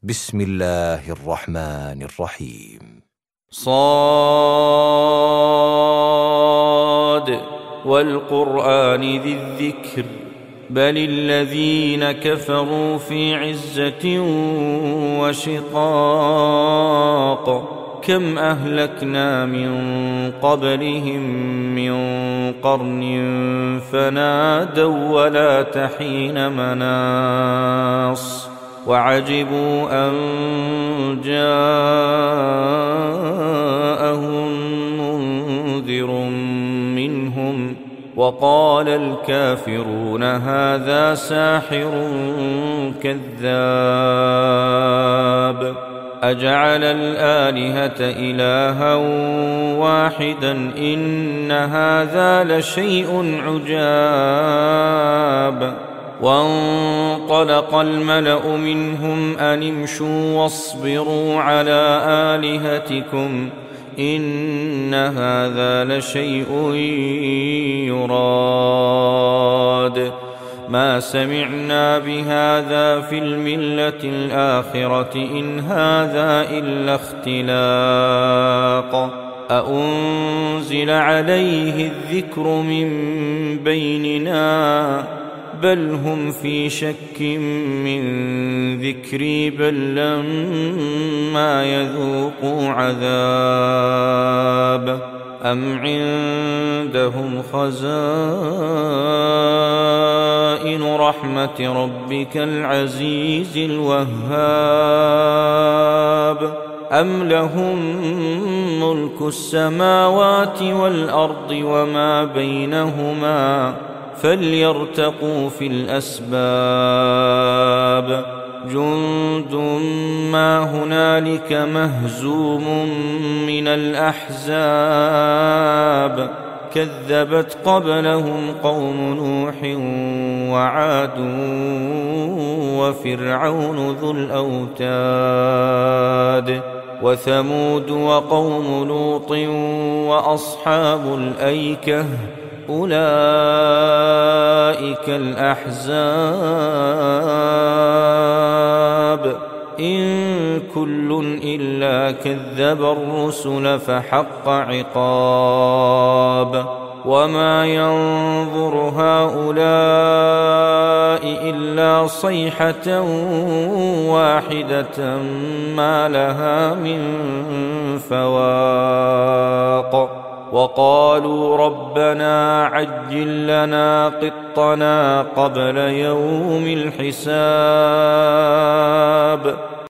بسم الله الرحمن الرحيم. صاد والقرآن ذي الذكر بل الذين كفروا في عزة وشقاق كم أهلكنا من قبلهم من قرن فنادوا ولا تحين مناص وعجبوا أن جاءهم منذر منهم وقال الكافرون هذا ساحر كذاب أجعل الآلهة إلها واحدا إن هذا لشيء عجاب وانطلق الملأ منهم أن امشوا واصبروا على آلهتكم إن هذا لشيء يراد ما سمعنا بهذا في الملة الآخرة إن هذا إلا اختلاق أأنزل عليه الذكر من بيننا بل هم في شك من ذكري بل لما يذوقوا عذاب أم عندهم خزائن رحمة ربك العزيز الوهاب أم لهم ملك السماوات والأرض وما بينهما فليرتقوا في الأسباب جند ما هنالك مهزوم من الأحزاب كذبت قبلهم قوم نوح وعاد وفرعون ذو الأوتاد وثمود وقوم لوط وأصحاب الأيكة أولئك الأحزاب إن كل إلا كذب الرسل فحق عقاب وما ينظر هؤلاء إلا صيحة واحدة ما لها من فواق وقالوا ربنا عجل لنا قطنا قبل يوم الحساب